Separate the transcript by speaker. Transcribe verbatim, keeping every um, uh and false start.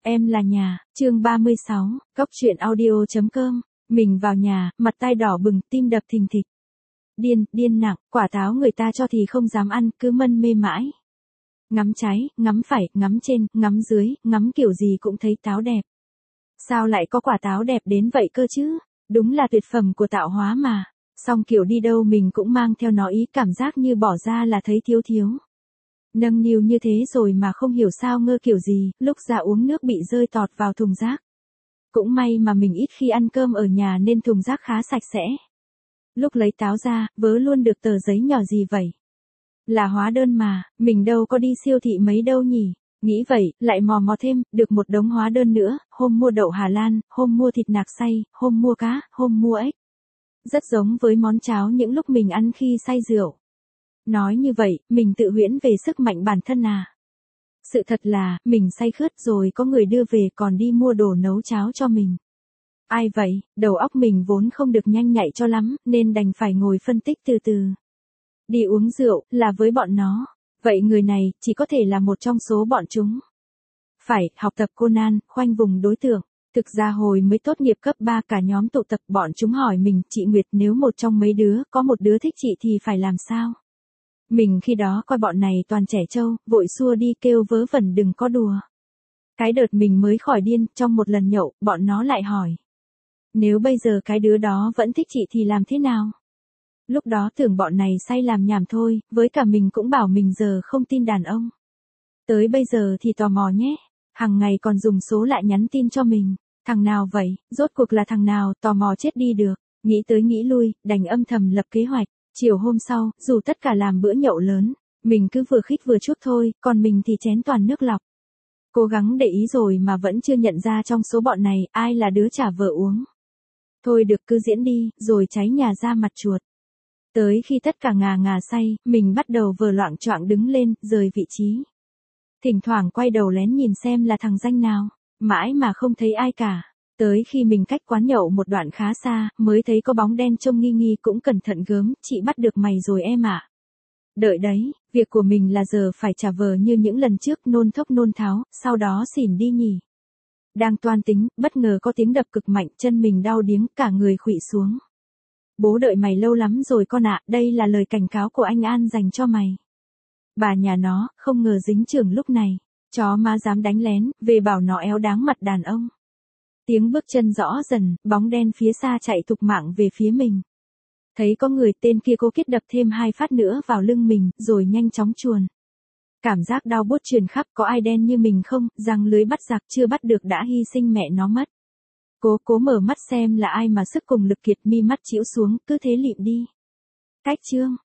Speaker 1: Em là nhà, chương ba mươi sáu, Cóc truyện audio chấm com. Mình vào nhà, mặt tai đỏ bừng, tim đập thình thịch. Điên, điên nặng, quả táo người ta cho thì không dám ăn, cứ mân mê mãi. Ngắm trái, ngắm phải, ngắm trên, ngắm dưới, ngắm kiểu gì cũng thấy táo đẹp. Sao lại có quả táo đẹp đến vậy cơ chứ? Đúng là tuyệt phẩm của tạo hóa mà. Xong kiểu đi đâu mình cũng mang theo nó, ý cảm giác như bỏ ra là thấy thiếu thiếu. Nâng niu như thế rồi mà không hiểu sao ngơ kiểu gì, lúc ra uống nước bị rơi tọt vào thùng rác. Cũng may mà mình ít khi ăn cơm ở nhà nên thùng rác khá sạch sẽ. Lúc lấy táo ra, vớ luôn được tờ giấy nhỏ gì vậy? Là hóa đơn mà, mình đâu có đi siêu thị mấy đâu nhỉ? Nghĩ vậy, lại mò mò thêm, được một đống hóa đơn nữa, hôm mua đậu Hà Lan, hôm mua thịt nạc xay, hôm mua cá, hôm mua ếch. Rất giống với món cháo những lúc mình ăn khi say rượu. Nói như vậy, mình tự huyễn về sức mạnh bản thân à. Sự thật là, mình say khướt rồi có người đưa về còn đi mua đồ nấu cháo cho mình. Ai vậy, đầu óc mình vốn không được nhanh nhạy cho lắm, nên đành phải ngồi phân tích từ từ. Đi uống rượu, là với bọn nó. Vậy người này, chỉ có thể là một trong số bọn chúng. Phải, học tập Conan, khoanh vùng đối tượng. Thực ra hồi mới tốt nghiệp cấp ba cả nhóm tụ tập, bọn chúng hỏi mình, chị Nguyệt, nếu một trong mấy đứa, có một đứa thích chị thì phải làm sao? Mình khi đó coi bọn này toàn trẻ trâu, vội xua đi kêu vớ vẩn đừng có đùa. Cái đợt mình mới khỏi điên, trong một lần nhậu, bọn nó lại hỏi. Nếu bây giờ cái đứa đó vẫn thích chị thì làm thế nào? Lúc đó tưởng bọn này say làm nhảm thôi, với cả mình cũng bảo mình giờ không tin đàn ông. Tới bây giờ thì tò mò nhé, hằng ngày còn dùng số lại nhắn tin cho mình. Thằng nào vậy, rốt cuộc là thằng nào, tò mò chết đi được. Nghĩ tới nghĩ lui, đành âm thầm lập kế hoạch. Chiều hôm sau, dù tất cả làm bữa nhậu lớn, mình cứ vừa khích vừa chút thôi, còn mình thì chén toàn nước lọc. Cố gắng để ý rồi mà vẫn chưa nhận ra trong số bọn này, ai là đứa trả vợ uống. Thôi được, cứ diễn đi, rồi cháy nhà ra mặt chuột. Tới khi tất cả ngà ngà say, mình bắt đầu vờ loạng choạng đứng lên, rời vị trí. Thỉnh thoảng quay đầu lén nhìn xem là thằng danh nào, mãi mà không thấy ai cả. Tới khi mình cách quán nhậu một đoạn khá xa, mới thấy có bóng đen trông nghi nghi, cũng cẩn thận gớm, chị bắt được mày rồi em ạ. Đợi đấy, việc của mình là giờ phải trả vờ như những lần trước, nôn thốc nôn tháo, sau đó xỉn đi nhỉ. Đang toan tính, bất ngờ có tiếng đập cực mạnh, chân mình đau điếng, cả người khuỵu xuống. Bố đợi mày lâu lắm rồi con ạ, đây là lời cảnh cáo của anh An dành cho mày. Bà nhà nó, không ngờ dính chưởng lúc này, chó má dám đánh lén, về bảo nó éo đáng mặt đàn ông. Tiếng bước chân rõ dần, bóng đen phía xa chạy thục mạng về phía mình. Thấy có người, tên kia cố kết đập thêm hai phát nữa vào lưng mình, rồi nhanh chóng chuồn. Cảm giác đau buốt truyền khắp, có ai đen như mình không, răng lưới bắt giặc chưa bắt được đã hy sinh mẹ nó mất. Cố cố mở mắt xem là ai mà sức cùng lực kiệt, mi mắt chĩu xuống, cứ thế lịm đi. Cách chương.